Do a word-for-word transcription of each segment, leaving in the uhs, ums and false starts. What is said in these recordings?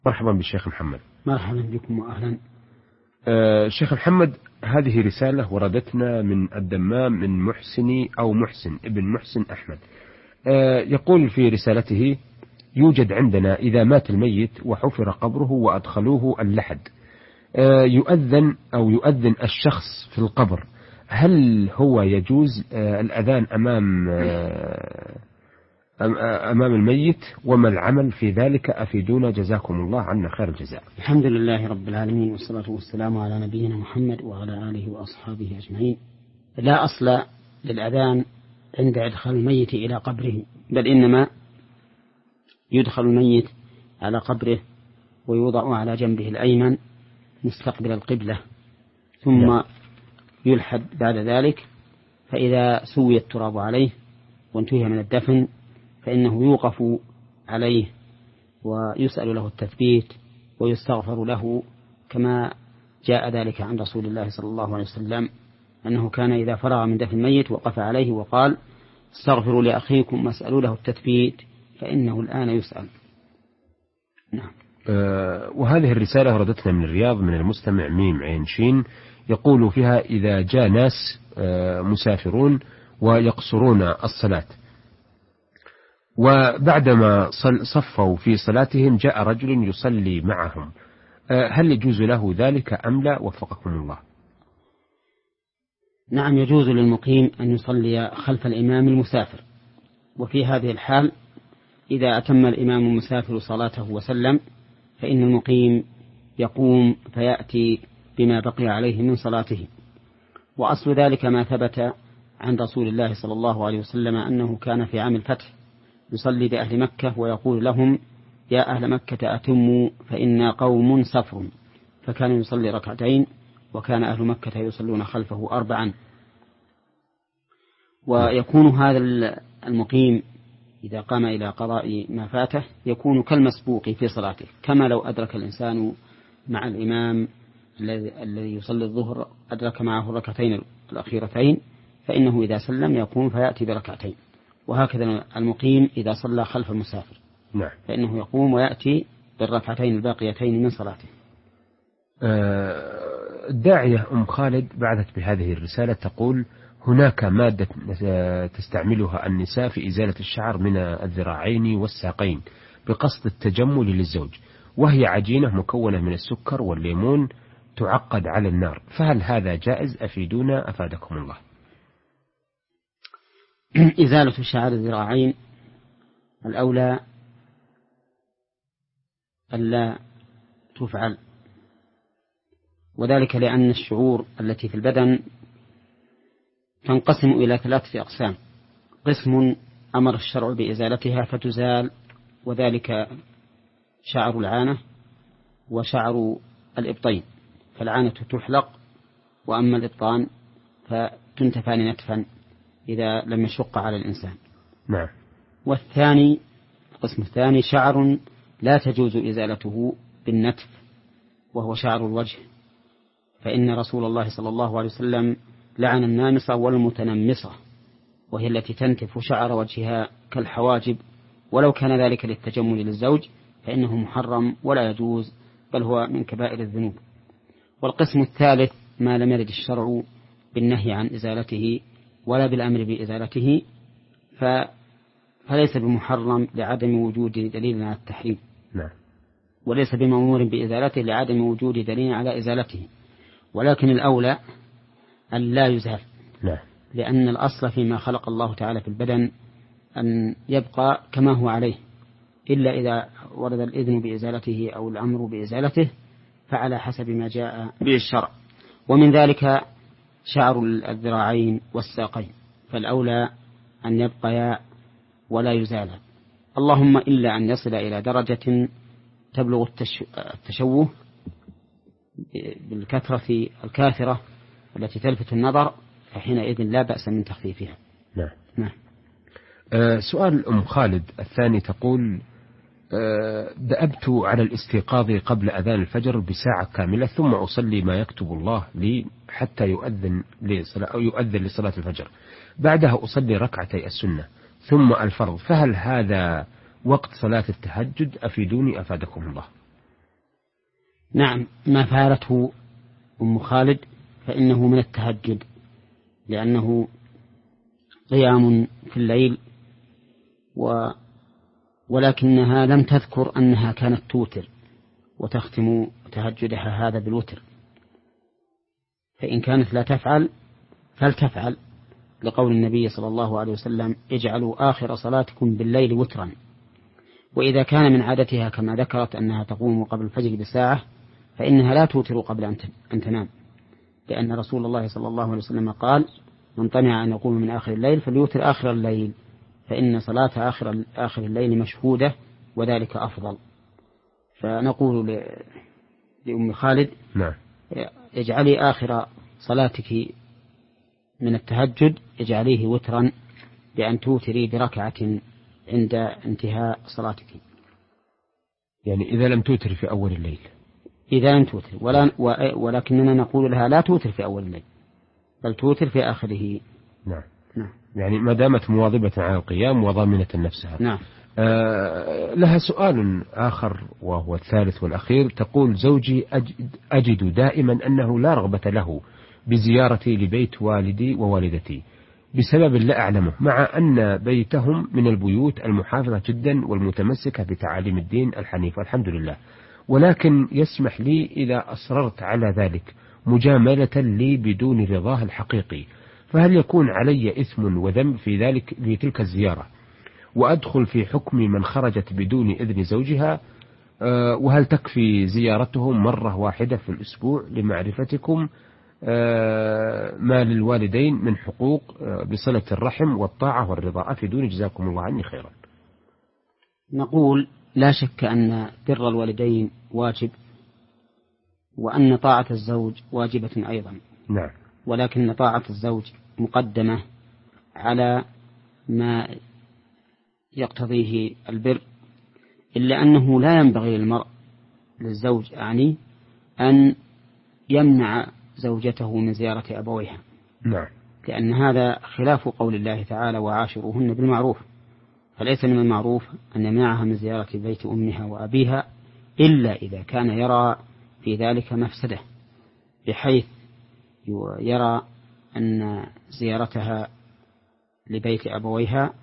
مرحبا بالشيخ محمد. مرحبا بكم وأهلا. آه شيخ محمد، هذه رسالة وردتنا من الدمام من محسني أو محسن ابن محسن أحمد. آه يقول في رسالته: يوجد عندنا إذا مات الميت وحفر قبره وأدخلوه اللحد آه يؤذن أو يؤذن الشخص في القبر، هل هو يجوز آه الأذان أمام آه أمام الميت؟ وما العمل في ذلك؟ أفيدونا جزاكم الله عنا خير الجزاء. الحمد لله رب العالمين، والصلاة والسلام على نبينا محمد وعلى آله وأصحابه أجمعين. لا أصل للأذان عند إدخال الميت إلى قبره، بل إنما يدخل الميت على قبره ويوضع على جنبه الأيمن مستقبل القبلة، ثم يلحد بعد ذلك، فإذا سوي التراب عليه وانتهي من الدفن فإنه يوقف عليه ويسأل له التثبيت ويستغفر له، كما جاء ذلك عن رسول الله صلى الله عليه وسلم أنه كان إذا فرغ من دفن الميت وقف عليه وقال: استغفروا لأخيكم واسألوا له التثبيت فإنه الآن يسأل. نعم. أه وهذه الرسالة وردتنا من الرياض من المستمع ميم عين شين، يقول فيها: إذا جاء ناس أه مسافرون ويقصرون الصلاة، وبعدما صفوا في صلاتهم جاء رجل يصلي معهم، هل يجوز له ذلك أم لا؟ وفقكم الله. نعم، يجوز للمقيم أن يصلي خلف الإمام المسافر، وفي هذه الحال إذا أتم الإمام المسافر صلاته وسلم فإن المقيم يقوم فيأتي بما بقي عليه من صلاته. وأصل ذلك ما ثبت عن رسول الله صلى الله عليه وسلم أنه كان في عام الفتح يصلي بأهل مكة ويقول لهم: يا أهل مكة أتموا فإنا قوم سفر، فكان يصلي ركعتين وكان أهل مكة يصلون خلفه أربعا. ويكون هذا المقيم إذا قام إلى قضاء ما فاته يكون كالمسبوق في صلاته، كما لو أدرك الإنسان مع الإمام الذي يصلي الظهر أدرك معه الركعتين الأخيرتين، فإنه إذا سلم يقوم فيأتي بركعتين. وهكذا المقيم إذا صلى خلف المسافر نعم. فإنه يقوم ويأتي بالركعتين الباقيتين من صلاته. الداعية أم خالد بعثت بهذه الرسالة تقول: هناك مادة تستعملها النساء في إزالة الشعر من الذراعين والساقين بقصد التجمل للزوج، وهي عجينة مكونة من السكر والليمون تعقد على النار، فهل هذا جائز؟ أفيدونا أفادكم الله. إزالة شعر الذراعين الأولى ألا تفعل، وذلك لأن الشعور التي في البدن تنقسم إلى ثلاثة أقسام: قسم أمر الشرع بإزالتها فتزال، وذلك شعر العانة وشعر الإبطين، فالعانة تحلق، وأما الإبطان فتنتفان نتفا إذا لم يشق على الإنسان. نعم. والثاني القسم الثاني شعر لا تجوز إزالته بالنتف، وهو شعر الوجه، فإن رسول الله صلى الله عليه وسلم لعن النامصة والمتنمصة، وهي التي تنتف شعر وجهها كالحواجب، ولو كان ذلك للتجمل للزوج فإنه محرم ولا يجوز، بل هو من كبائر الذنوب. والقسم الثالث ما لم يرد الشرع بالنهي عن إزالته ولا بالأمر بإزالته فليس بمحرم لعدم وجود دليل على التحريم، نعم. وليس بمأمور بإزالته لعدم وجود دليل على إزالته، ولكن الأولى أن لا يزال، نعم. لأن الأصل فيما خلق الله تعالى في البدن أن يبقى كما هو عليه، إلا إذا ورد الإذن بإزالته أو الأمر بإزالته فعلى حسب ما جاء به الشرع. ومن ذلك شعر الذراعين والساقين، فالأولى أن يبقيا ولا يزالا، اللهم إلا أن يصل إلى درجة تبلغ التشوه بالكثرة الكاثرة التي تلفت النظر، فحينئذ لا بأس من تخفيفها. نعم. نعم. أه سؤال أم خالد الثاني تقول: أه دأبت على الاستيقاظ قبل أذان الفجر بساعة كاملة، ثم أصلي ما يكتب الله لي حتى يؤذن لصلاة أو يؤذن لصلاة الفجر، بعدها أصلي ركعتي السنة ثم الفرض، فهل هذا وقت صلاة التهجد؟ أفيدوني أفادكم الله. نعم، ما فعلته أم خالد فإنه من التهجد، لأنه قيام في الليل، و ولكنها لم تذكر أنها كانت توتر وتختم تهجدها هذا بالوتر، فإن كانت لا تفعل فلتفعل، لقول النبي صلى الله عليه وسلم: اجعلوا آخر صلاتكم بالليل وترا. وإذا كان من عادتها كما ذكرت أنها تقوم قبل الفجر بساعة، فإنها لا توتر قبل أن تنام، لأن رسول الله صلى الله عليه وسلم قال: من طمع أن يقوم من آخر الليل فليوتر آخر الليل، فإن صلاة آخر, آخر الليل مشهودة وذلك أفضل. فنقول لأم خالد: نعم. اجعلي آخر صلاتك من التهجد اجعليه وترا بأن توتري بركعة عند انتهاء صلاتك. يعني إذا لم توتر في أول الليل. إذا لم توتر، ولا ولكننا نقول لها لا توتر في أول الليل، بل توتر في آخره. نعم. نعم. يعني ما دامت مواظبة على القيام وضامنة نفسها. نعم. آه لها سؤال آخر وهو الثالث والأخير. تقول: زوجي أجد, أجد دائما أنه لا رغبة له بزيارتي لبيت والدي ووالدتي بسبب لا أعلمه، مع أن بيتهم من البيوت المحافظة جدا والمتمسكة بتعاليم الدين الحنيف الحمد لله، ولكن يسمح لي إذا أصررت على ذلك مجاملة لي بدون رضاه الحقيقي، فهل يكون علي إثم وذنب في ذلك في تلك الزيارة؟ وأدخل في حكم من خرجت بدون إذن زوجها؟ أه وهل تكفي زيارتهم مرة واحدة في الأسبوع لمعرفتكم أه ما للوالدين من حقوق أه بصلة الرحم والطاعة والرضا؟ أفيدوني جزاكم الله عني خيرا. نقول: لا شك أن بر الوالدين واجب، وأن طاعة الزوج واجبة أيضا. نعم. ولكن طاعة الزوج مقدمة على ما يقتضيه البر، إلا أنه لا ينبغي للمرء للزوج أعني أن يمنع زوجته من زيارة أبويها. نعم. لأن هذا خلاف قول الله تعالى: وعاشروهن بالمعروف، فليس من المعروف أن يمنعها من زيارة بيت أمها وأبيها إلا إذا كان يرى في ذلك مفسدة، بحيث يرى أن زيارتها لبيت أبويها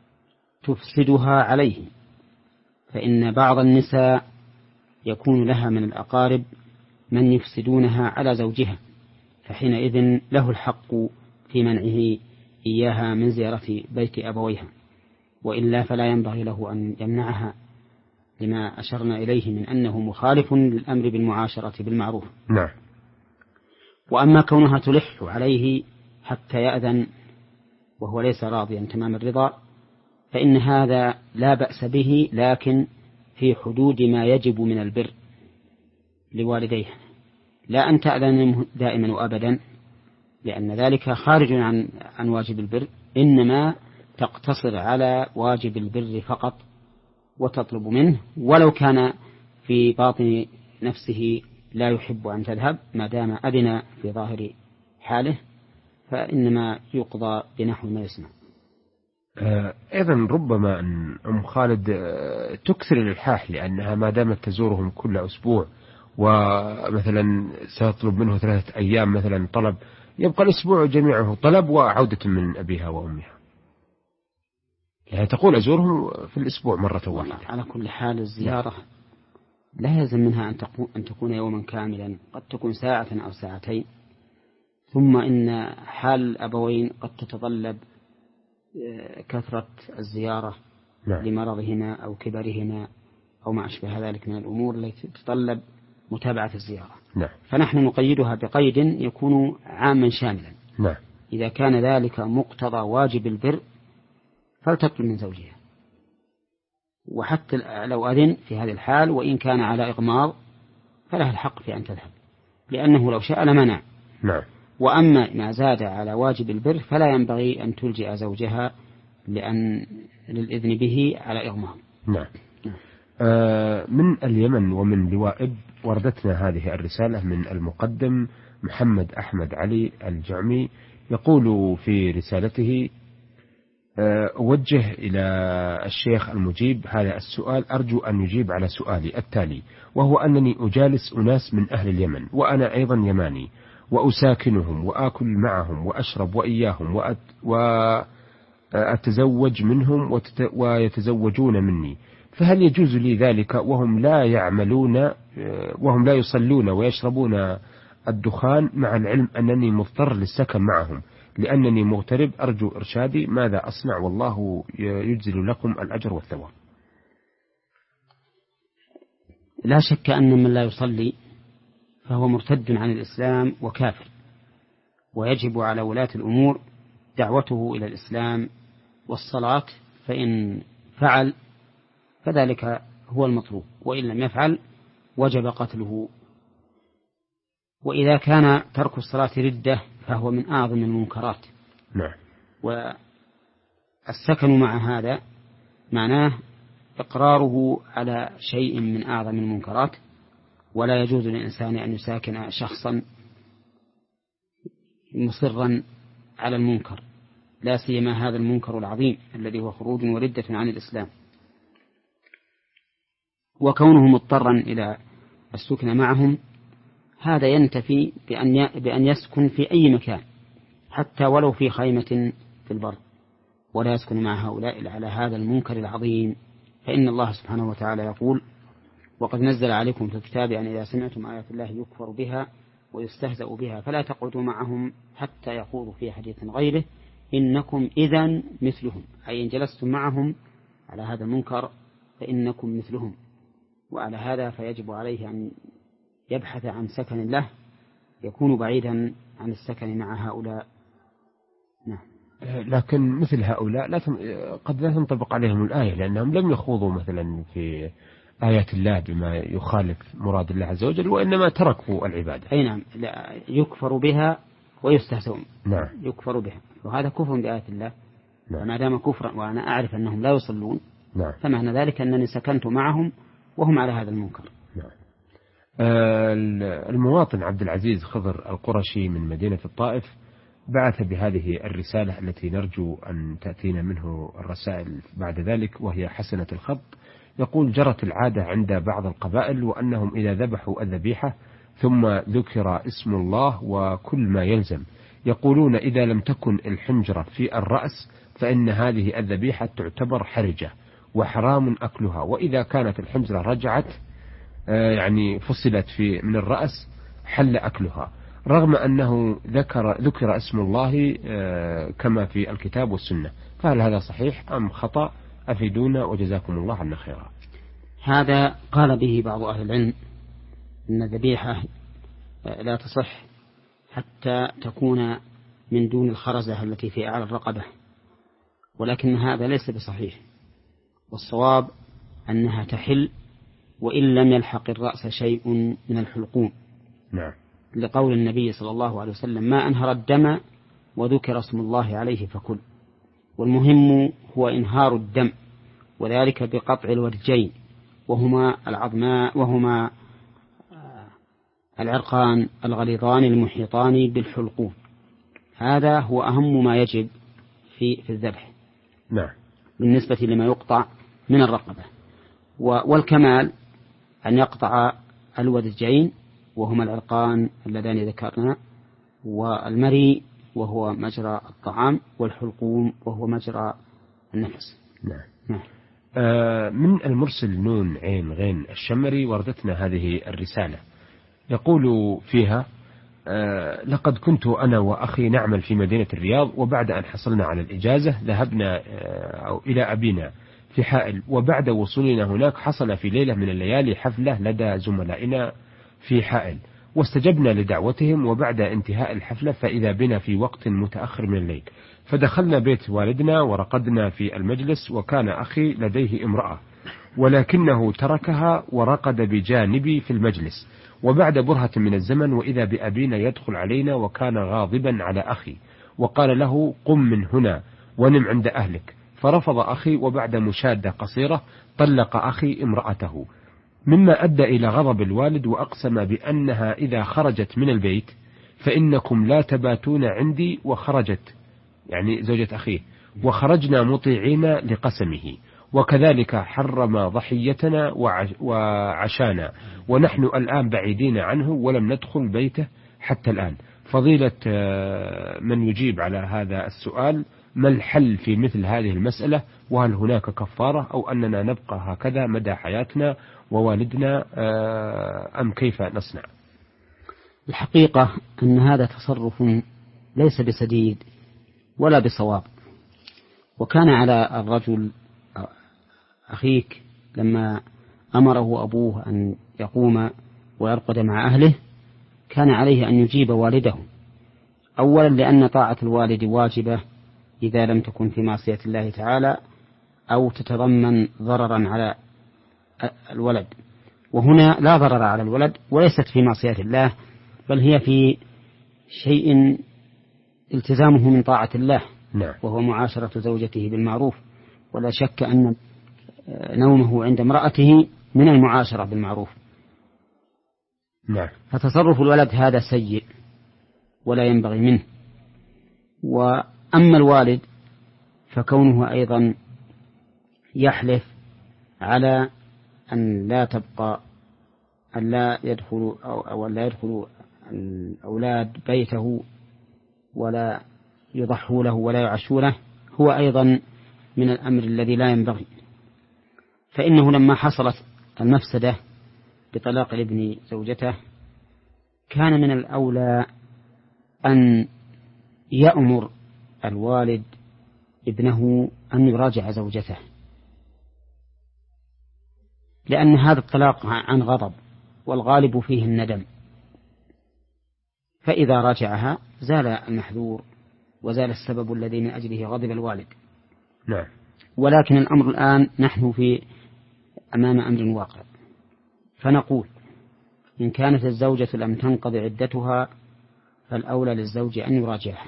تفسدها عليه، فإن بعض النساء يكون لها من الأقارب من يفسدونها على زوجها، فحينئذ له الحق في منعه إياها من زيارة بيت أبويها، وإلا فلا ينبغي له أن يمنعها، لما أشرنا إليه من أنه مخالف للأمر بالمعاشرة بالمعروف. نعم. وأما كونها تلح عليه حتى يأذن وهو ليس راضيا تمام الرضا، فإن هذا لا بأس به، لكن في حدود ما يجب من البر لوالديه، لا أن تأذن دائما وأبدا، لأن ذلك خارج عن عن واجب البر، إنما تقتصر على واجب البر فقط وتطلب منه، ولو كان في باطن نفسه لا يحب أن تذهب، ما دام أذن في ظاهر حاله فإنما يقضى بنحو ما يسمع. أيضا ربما أن أم خالد تكثر الإلحاح، لأنها ما دامت تزورهم كل أسبوع ومثلا سيطلب منه ثلاثة أيام مثلا طلب، يبقى الأسبوع جميعه طلب وعودة من أبيها وأمها، يعني تقول أزورهم في الأسبوع مرة واحدة. على كل حال الزيارة لا يلزم منها أن تكون يوما كاملا، قد تكون ساعة أو ساعتين، ثم إن حال الأبوين قد تتطلب كثرة الزيارة. نعم. لمرضهما أو كبرهما أو ما أشبه ذلك من الأمور التي تتطلب متابعة الزيارة. نعم. فنحن نقيدها بقيد يكون عاما شاملا. نعم. إذا كان ذلك مقتضى واجب البر فلتطلب من زوجها، وحتى لو أذن في هذه الحال وإن كان على إغماض فلها الحق في أن تذهب، لأنه لو شاء لمنع. نعم. وأما ما زاد على واجب البر فلا ينبغي أن تلجئ زوجها لأن للإذن به على إغماض. نعم. آه من اليمن ومن لوائب وردتنا هذه الرسالة من المقدم محمد أحمد علي الجعمي، يقول في رسالته: أوجه إلى الشيخ المجيب هذا السؤال، أرجو أن يجيب على سؤالي التالي، وهو أنني أجالس أناس من أهل اليمن وأنا أيضا يماني، وأساكنهم وآكل معهم وأشرب وإياهم وأتزوج منهم ويتزوجون مني، فهل يجوز لي ذلك وهم لا يعملون وهم لا يصلون ويشربون الدخان، مع العلم أنني مضطر للسكن معهم لأنني مغترب؟ أرجو إرشادي، ماذا أصنع؟ والله يجزل لكم الأجر والثواب. لا شك أن من لا يصلي فهو مرتد عن الإسلام وكافر، ويجب على ولاة الأمور دعوته إلى الإسلام والصلاة، فإن فعل فذلك هو المطلوب، وإن لم يفعل وجب قتله. وإذا كان ترك الصلاة ردة فهو من أعظم المنكرات. نعم. والسكن مع هذا معناه إقراره على شيء من أعظم المنكرات، ولا يجوز للإنسان أن يساكن شخصا مصرا على المنكر، لا سيما هذا المنكر العظيم الذي هو خروج وردة عن الإسلام. وكونه مضطرا إلى السكن معهم هذا ينتفي بأن بأن يسكن في أي مكان حتى ولو في خيمة في البر، ولا يسكن مع هؤلاء على هذا المنكر العظيم، فإن الله سبحانه وتعالى يقول: وقد نزل عليكم في الكتاب أن إذا سمعتم آيات الله يكفر بها ويستهزأ بها فلا تقعدوا معهم حتى يخوضوا في حديث غيره إنكم إذن مثلهم، أي إن جلستم معهم على هذا المنكر فإنكم مثلهم. وعلى هذا فيجب عليه أن يبحث عن سكن له يكون بعيدا عن السكن مع هؤلاء. نعم. لكن مثل هؤلاء لا تم... قد لا تنطبق عليهم الآية، لأنهم لم يخوضوا مثلا في آيات الله بما يخالف مراد الله عز وجل، وإنما تركوا العبادة. أي نعم، لا يكفر بها ويستهزئون. نعم. يكفر بها، وهذا كفر بآيات الله. نعم. فما دام كفرا وأنا أعرف أنهم لا يصلون، نعم، فمعنى ذلك أنني سكنت معهم وهم على هذا المنكر. نعم. المواطن عبد العزيز خضر القرشي من مدينة الطائف بعث بهذه الرسالة التي نرجو أن تأتينا منه الرسائل بعد ذلك، وهي حسنة الخط. يقول: جرت العادة عند بعض القبائل وأنهم إذا ذبحوا الذبيحة ثم ذكر اسم الله وكل ما يلزم، يقولون إذا لم تكن الحنجرة في الرأس فإن هذه الذبيحة تعتبر حرجة وحرام أكلها، وإذا كانت الحنجرة رجعت يعني فصلت في من الرأس حل أكلها، رغم أنه ذكر ذكر اسم الله كما في الكتاب والسنة. فهل هذا صحيح أم خطأ؟ أفيدونا وجزاكم الله عنا خيرا. هذا قال به بعض أهل العلم إن الذبيحة لا تصح حتى تكون من دون الخرزة التي في أعلى الرقبة، ولكن هذا ليس بصحيح، والصواب أنها تحل وإن لم يلحق الرأس شيء من الحلقوم. نعم. لقول النبي صلى الله عليه وسلم: ما أنهر الدم وذكر اسم الله عليه فكل. والمهم هو إنهار الدم، وذلك بقطع الورجين وهما العظماء وهما العرقان الغليظان المحيطان بالحلقوم. هذا هو أهم ما يجب في في الذبح. نعم. بالنسبة لما يقطع من الرقبة، والكمال أن يقطع الورجين وهما العرقان اللذان ذكرنا، والمري وهو مجرى الطعام، والحلقوم وهو مجرى النفس. نعم. نعم. آه من المرسل نون عين غين الشمري وردتنا هذه الرسالة، يقول فيها: آه لقد كنت أنا وأخي نعمل في مدينة الرياض، وبعد أن حصلنا على الإجازة ذهبنا آه أو إلى أبينا في حائل، وبعد وصولنا هناك حصل في ليلة من الليالي حفلة لدى زملائنا في حائل، واستجبنا لدعوتهم، وبعد انتهاء الحفلة فإذا بنا في وقت متأخر من الليل، فدخلنا بيت والدنا ورقدنا في المجلس، وكان أخي لديه امرأة ولكنه تركها ورقد بجانبي في المجلس، وبعد برهة من الزمن وإذا بأبينا يدخل علينا وكان غاضبا على أخي، وقال له: قم من هنا ونم عند أهلك، فرفض أخي، وبعد مشادة قصيرة طلق أخي امرأته، مما أدى إلى غضب الوالد، وأقسم بأنها إذا خرجت من البيت فإنكم لا تباتون عندي، وخرجت يعني زوجة أخيه، وخرجنا مطيعين لقسمه، وكذلك حرم ضحيتنا وعشانا، ونحن الآن بعيدين عنه ولم ندخل بيته حتى الآن. فضيلة من يجيب على هذا السؤال، ما الحل في مثل هذه المسألة؟ وهل هناك كفارة أو أننا نبقى هكذا مدى حياتنا ووالدنا أم كيف نصنع؟ الحقيقة أن هذا تصرف ليس بسديد ولا بصواب. وكان على الرجل أخيك لما أمره أبوه أن يقوم ويرقد مع أهله كان عليه أن يجيب والده، أولا لأن طاعة الوالد واجبة إذا لم تكن في معصية الله تعالى أو تتضمن ضررا على الولد، وهنا لا ضرر على الولد وليست في معصية الله، بل هي في شيء التزامه من طاعة الله، نعم. وهو معاشرة زوجته بالمعروف، ولا شك أن نومه عند امرأته من المعاشرة بالمعروف. نعم. فتصرف الولد هذا سيء ولا ينبغي منه. وأما الوالد فكونه أيضا يحلف على أن لا تبقى أن لا يدخل أو أن لا يدخل الأولاد بيته ولا يضحوا له ولا يعشوا له، هو أيضا من الأمر الذي لا ينبغي. فإنه لما حصلت المفسدة بطلاق الابن زوجته كان من الأولى أن يأمر الوالد ابنه أن يراجع زوجته، لأن هذا الطلاق عن غضب والغالب فيه الندم، فإذا راجعها زال المحذور وزال السبب الذي من أجله غضب الوالد. نعم. ولكن الأمر الآن نحن في أمام أمر واقع، فنقول إن كانت الزوجة لم تنقض عدتها فالأولى للزوج أن يراجعها.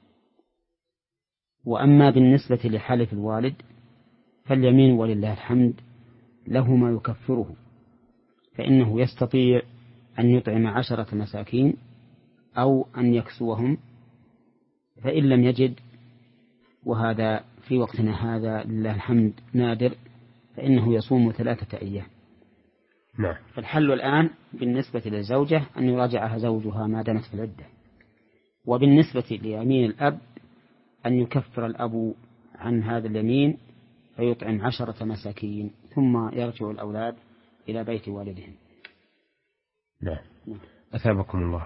وأما بالنسبة لحالف الوالد فاليمين ولله الحمد له ما يكفره، فإنه يستطيع أن يطعم عشرة مساكين أو أن يكسوهم، فإن لم يجد، وهذا في وقتنا هذا لله الحمد نادر، فإنه يصوم ثلاثة أيام. نعم. فالحل الآن بالنسبة للزوجة أن يراجعها زوجها ما دامت في العدة. وبالنسبة ليمين الأب أن يكفر الأب عن هذا اليمين فيطعم عشرة مساكين ثم يرجع الأولاد إلى بيت والدهم. نعم. أثابكم الله.